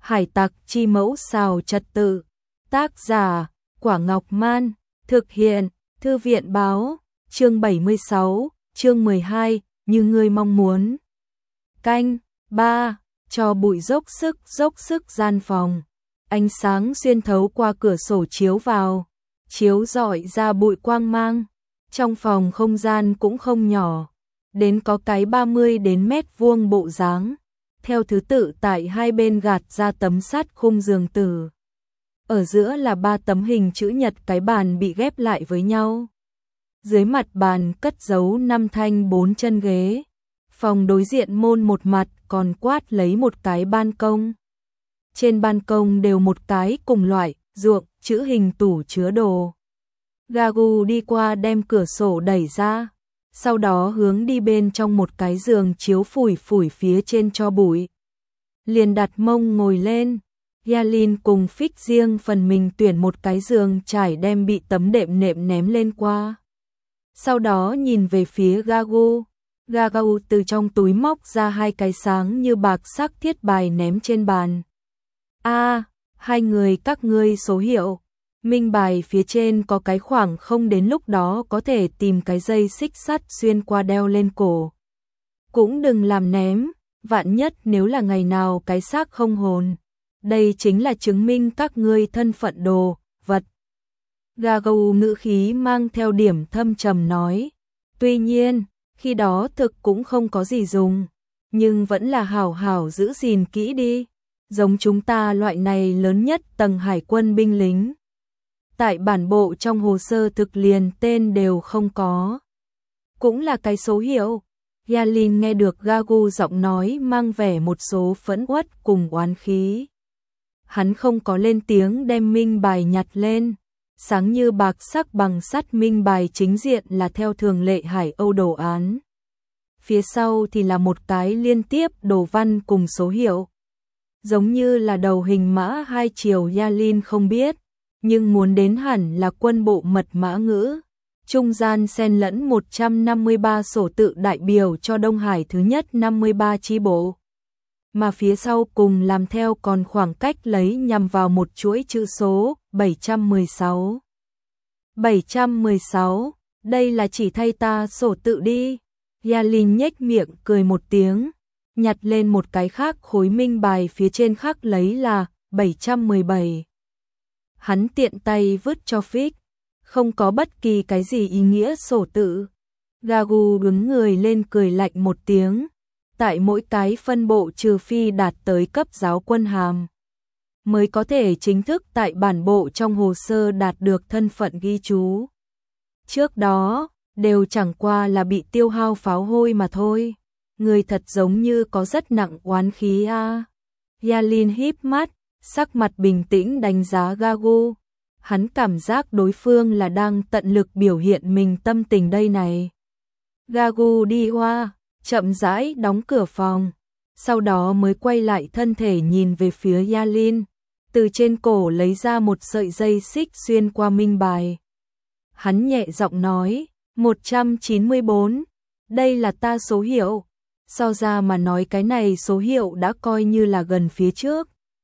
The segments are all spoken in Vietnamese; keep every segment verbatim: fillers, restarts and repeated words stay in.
Hải tặc chi mẫu xào trật tự. Tác giả, Quả Ngọc Man. Thực hiện, Thư viện báo. Chương bảy mươi sáu, chương mười hai, như ngươi mong muốn. Canh, ba, cho bụi dốc sức dốc sức gian phòng. Ánh sáng xuyên thấu qua cửa sổ chiếu vào, chiếu rọi ra bụi quang mang. Trong phòng không gian cũng không nhỏ, đến có cái ba mươi đến mét vuông bộ dáng. Theo thứ tự tại hai bên gạt ra tấm sắt khung giường tử. Ở giữa là ba tấm hình chữ nhật cái bàn bị ghép lại với nhau. Dưới mặt bàn cất giấu năm thanh bốn chân ghế. Phòng đối diện môn một mặt còn quát lấy một cái ban công. Trên ban công đều một cái cùng loại, ruộng, chữ hình tủ chứa đồ. Gagu đi qua đem cửa sổ đẩy ra, sau đó hướng đi bên trong một cái giường chiếu phủi phủi phía trên cho bụi. Liền đặt mông ngồi lên, Yalin cùng Phích riêng phần mình tuyển một cái giường trải đem bị tấm đệm nệm ném lên qua. Sau đó nhìn về phía Gagu, Gagu từ trong túi móc ra hai cái sáng như bạc sắc thiết bài ném trên bàn. A, à, hai người các ngươi số hiệu. Minh bài phía trên có cái khoảng không đến lúc đó có thể tìm cái dây xích sắt xuyên qua đeo lên cổ. Cũng đừng làm ném, vạn nhất nếu là ngày nào cái xác không hồn. Đây chính là chứng minh các ngươi thân phận đồ, vật. Gagu ngữ khí mang theo điểm thâm trầm nói. Tuy nhiên, khi đó thực cũng không có gì dùng, nhưng vẫn là hảo hảo giữ gìn kỹ đi. Giống chúng ta loại này lớn nhất tầng hải quân binh lính. Tại bản bộ trong hồ sơ thực liền tên đều không có. Cũng là cái số hiệu. Yalin nghe được Gagu giọng nói mang vẻ một số phẫn uất cùng oán khí. Hắn không có lên tiếng đem minh bài nhặt lên. Sáng như bạc sắc bằng sắt minh bài chính diện là theo thường lệ Hải Âu đồ án. Phía sau thì là một cái liên tiếp đồ văn cùng số hiệu. Giống như là đầu hình mã hai chiều Yalin không biết, nhưng muốn đến hẳn là quân bộ mật mã ngữ. Trung gian xen lẫn một trăm năm mươi ba sổ tự đại biểu cho Đông Hải thứ nhất năm mươi ba chi bộ. Mà phía sau cùng làm theo còn khoảng cách lấy nhằm vào một chuỗi chữ số bảy trăm mười sáu. bảy trăm mười sáu, đây là chỉ thay ta sổ tự đi. Yalin nhếch miệng cười một tiếng, nhặt lên một cái khác khối minh bài phía trên khắc lấy là bảy trăm mười bảy. Hắn tiện tay vứt cho Phích, không có bất kỳ cái gì ý nghĩa sổ tự. Gagu đứng người lên cười lạnh một tiếng. Tại mỗi cái phân bộ trừ phi đạt tới cấp giáo quân hàm, mới có thể chính thức tại bản bộ trong hồ sơ đạt được thân phận ghi chú. Trước đó, đều chẳng qua là bị tiêu hao pháo hôi mà thôi. Người thật giống như có rất nặng oán khí a. À. Yalin híp mắt, sắc mặt bình tĩnh đánh giá Gagu. Hắn cảm giác đối phương là đang tận lực biểu hiện mình tâm tình đây này. Gagu đi qua, chậm rãi đóng cửa phòng, sau đó mới quay lại thân thể nhìn về phía Yalin, từ trên cổ lấy ra một sợi dây xích xuyên qua minh bài. Hắn nhẹ giọng nói, một trăm chín mươi bốn, đây là ta số hiệu. So ra mà nói cái này số hiệu đã coi như là gần phía trước.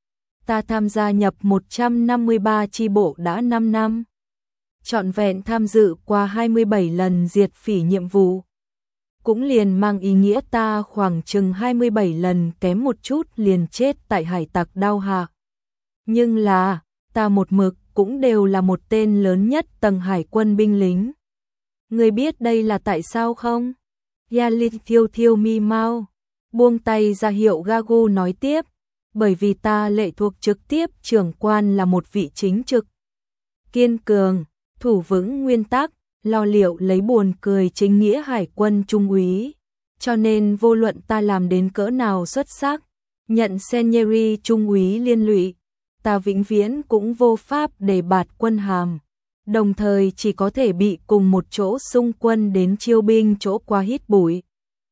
Ta tham gia nhập một trăm năm mươi ba chi bộ đã năm năm. Trọn vẹn tham dự qua hai mươi bảy lần diệt phỉ nhiệm vụ. Cũng liền mang ý nghĩa ta khoảng chừng hai mươi bảy lần kém một chút liền chết tại hải tặc đao hạ. Nhưng là, ta một mực cũng đều là một tên lớn nhất tầng hải quân binh lính. Người biết đây là tại sao không? Yalin thiêu thiêu mi mau, buông tay ra hiệu Gagu nói tiếp. Bởi vì ta lệ thuộc trực tiếp trưởng quan là một vị chính trực. Kiên cường, thủ vững nguyên tắc, lo liệu lấy buồn cười chính nghĩa hải quân trung úy. Cho nên vô luận ta làm đến cỡ nào xuất sắc, nhận seniori trung úy liên lụy, ta vĩnh viễn cũng vô pháp để bạt quân hàm. Đồng thời chỉ có thể bị cùng một chỗ xung quân đến chiêu binh chỗ qua hít bụi.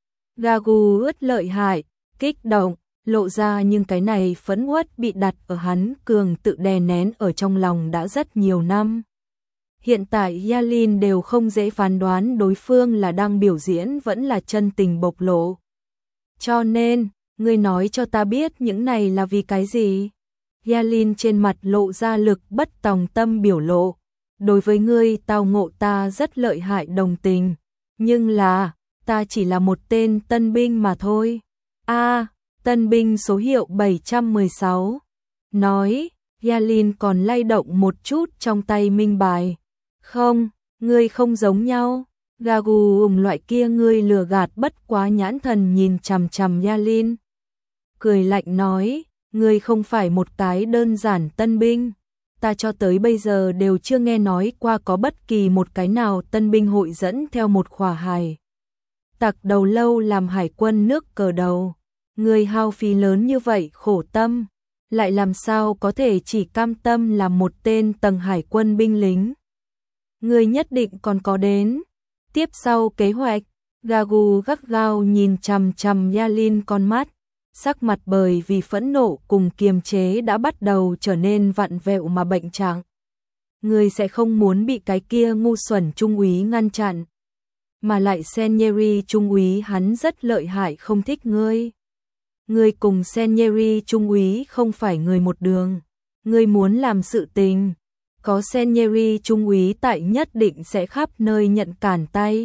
Gagu ướt lợi hại, kích động, lộ ra nhưng cái này phẫn uất bị đặt ở hắn cường tự đè nén ở trong lòng đã rất nhiều năm. Hiện tại Yalin đều không dễ phán đoán đối phương là đang biểu diễn vẫn là chân tình bộc lộ. Cho nên, ngươi nói cho ta biết những này là vì cái gì? Yalin trên mặt lộ ra lực bất tòng tâm biểu lộ. Đối với ngươi tao ngộ ta rất lợi hại đồng tình. Nhưng là, ta chỉ là một tên tân binh mà thôi. A, tân binh số hiệu bảy trăm mười sáu. Nói, Yalin còn lay động một chút trong tay minh bài. Không, ngươi không giống nhau. Gagu ủng loại kia ngươi lừa gạt bất quá nhãn thần nhìn chằm chằm Yalin. Cười lạnh nói, ngươi không phải một cái đơn giản tân binh. Ta cho tới bây giờ đều chưa nghe nói qua có bất kỳ một cái nào tân binh hội dẫn theo một khỏa hài tặc đầu lâu làm hải quân nước cờ đầu. Ngươi hao phí lớn như vậy khổ tâm, lại làm sao có thể chỉ cam tâm làm một tên tầng hải quân binh lính. Ngươi nhất định còn có đến tiếp sau kế hoạch. Gagu gắt gao nhìn chằm chằm Yalin con mắt, sắc mặt bởi vì phẫn nộ cùng kiềm chế đã bắt đầu trở nên vặn vẹo mà bệnh trạng. Ngươi sẽ không muốn bị cái kia ngu xuẩn trung úy ngăn chặn, mà lại Senieri trung úy hắn rất lợi hại không thích ngươi. Ngươi cùng Senieri trung úy không phải người một đường. Ngươi muốn làm sự tình, có Senieri trung úy tại nhất định sẽ khắp nơi nhận cản tay.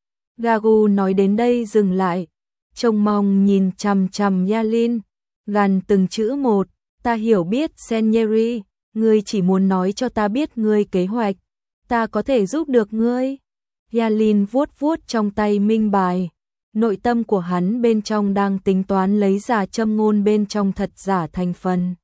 Gagu nói đến đây dừng lại, trông mong nhìn chằm chằm Yalin, gằn từng chữ một, ta hiểu biết Senieri, ngươi chỉ muốn nói cho ta biết ngươi kế hoạch, ta có thể giúp được ngươi. Yalin vuốt vuốt trong tay minh bài, nội tâm của hắn bên trong đang tính toán lấy giả châm ngôn bên trong thật giả thành phần.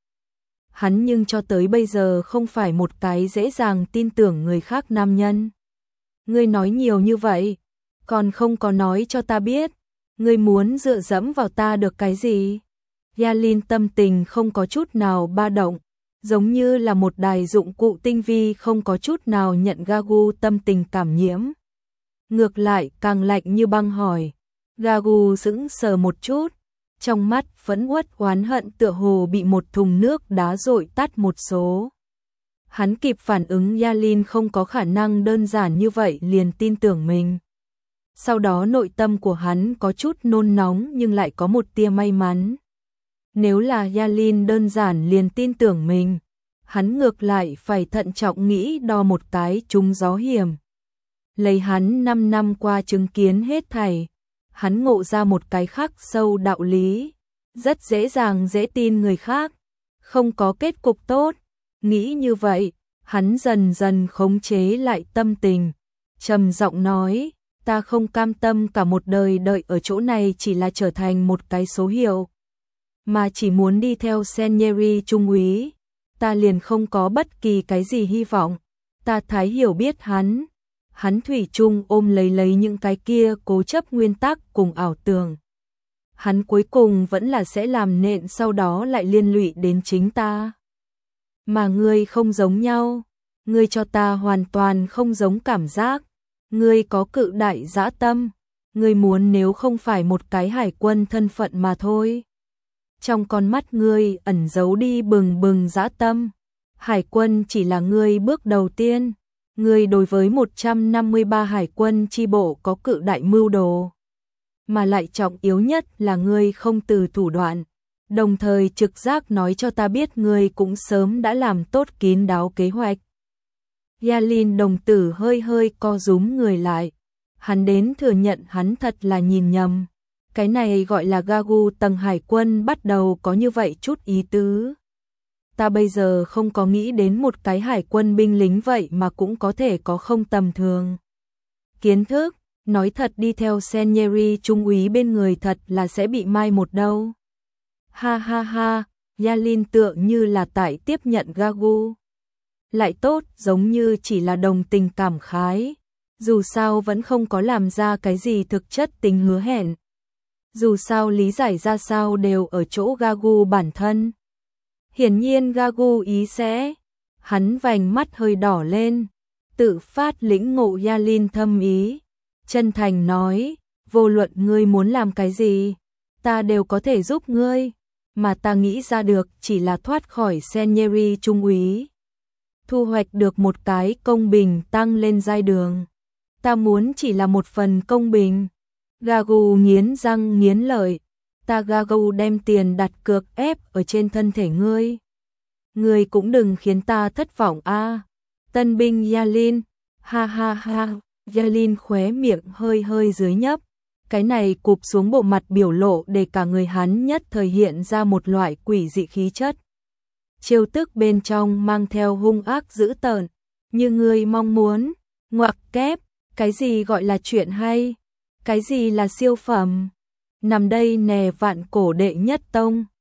Hắn nhưng cho tới bây giờ không phải một cái dễ dàng tin tưởng người khác nam nhân. Ngươi nói nhiều như vậy, còn không có nói cho ta biết, ngươi muốn dựa dẫm vào ta được cái gì? Yalin tâm tình không có chút nào ba động, giống như là một đài dụng cụ tinh vi không có chút nào nhận Gagu tâm tình cảm nhiễm. Ngược lại càng lạnh như băng hỏi. Gagu sững sờ một chút, trong mắt phẫn uất oán hận tựa hồ bị một thùng nước đá dội tắt một số. Hắn kịp phản ứng Yalin không có khả năng đơn giản như vậy liền tin tưởng mình. Sau đó nội tâm của hắn có chút nôn nóng nhưng lại có một tia may mắn. Nếu là Yalin đơn giản liền tin tưởng mình, hắn ngược lại phải thận trọng nghĩ đo một cái trúng gió hiểm. Lấy hắn năm năm qua chứng kiến hết thảy, hắn ngộ ra một cái khắc sâu đạo lý, rất dễ dàng dễ tin người khác, không có kết cục tốt. Nghĩ như vậy, hắn dần dần khống chế lại tâm tình, trầm giọng nói, ta không cam tâm cả một đời đợi ở chỗ này chỉ là trở thành một cái số hiệu, mà chỉ muốn đi theo Senieri trung úy, ta liền không có bất kỳ cái gì hy vọng. Ta thái hiểu biết hắn, hắn thủy chung ôm lấy lấy những cái kia cố chấp nguyên tắc cùng ảo tưởng. Hắn cuối cùng vẫn là sẽ làm nện, sau đó lại liên lụy đến chính ta. Mà ngươi không giống nhau, ngươi cho ta hoàn toàn không giống cảm giác, ngươi có cự đại dã tâm, ngươi muốn nếu không phải một cái hải quân thân phận mà thôi. Trong con mắt ngươi ẩn giấu đi bừng bừng dã tâm, hải quân chỉ là ngươi bước đầu tiên. Ngươi đối với một trăm năm mươi ba hải quân chi bộ có cự đại mưu đồ, mà lại trọng yếu nhất là ngươi không từ thủ đoạn, đồng thời trực giác nói cho ta biết ngươi cũng sớm đã làm tốt kín đáo kế hoạch. Yalin đồng tử hơi hơi co rúm người lại, hắn đến thừa nhận hắn thật là nhìn nhầm. Cái này gọi là Gagu tầng hải quân bắt đầu có như vậy chút ý tứ. Ta bây giờ không có nghĩ đến một cái hải quân binh lính vậy mà cũng có thể có không tầm thường kiến thức, nói thật đi theo Senieri trung úy bên người thật là sẽ bị mai một đâu. Ha ha ha, Yalin tựa như là tại tiếp nhận Gagu. Lại tốt, giống như chỉ là đồng tình cảm khái, dù sao vẫn không có làm ra cái gì thực chất tình hứa hẹn. Dù sao lý giải ra sao đều ở chỗ Gagu bản thân. Hiển nhiên Gagu ý sẽ, hắn vành mắt hơi đỏ lên, tự phát lĩnh ngộ Yalin thâm ý, chân thành nói, vô luận ngươi muốn làm cái gì, ta đều có thể giúp ngươi, mà ta nghĩ ra được chỉ là thoát khỏi Senieri trung úy, thu hoạch được một cái công bình tăng lên giai đường. Ta muốn chỉ là một phần công bình. Gagu nghiến răng nghiến lợi, ta Gagu đem tiền đặt cược ép ở trên thân thể ngươi. Người cũng đừng khiến ta thất vọng a. Tân binh Yalin, ha ha ha, Yalin khóe miệng hơi hơi dưới nhấp. Cái này cụp xuống bộ mặt biểu lộ để cả người hắn nhất thời hiện ra một loại quỷ dị khí chất. Chiêu tức bên trong mang theo hung ác dữ tợn, như người mong muốn, ngoặc kép, cái gì gọi là chuyện hay, cái gì là siêu phẩm, nằm đây nè vạn cổ đệ nhất tông.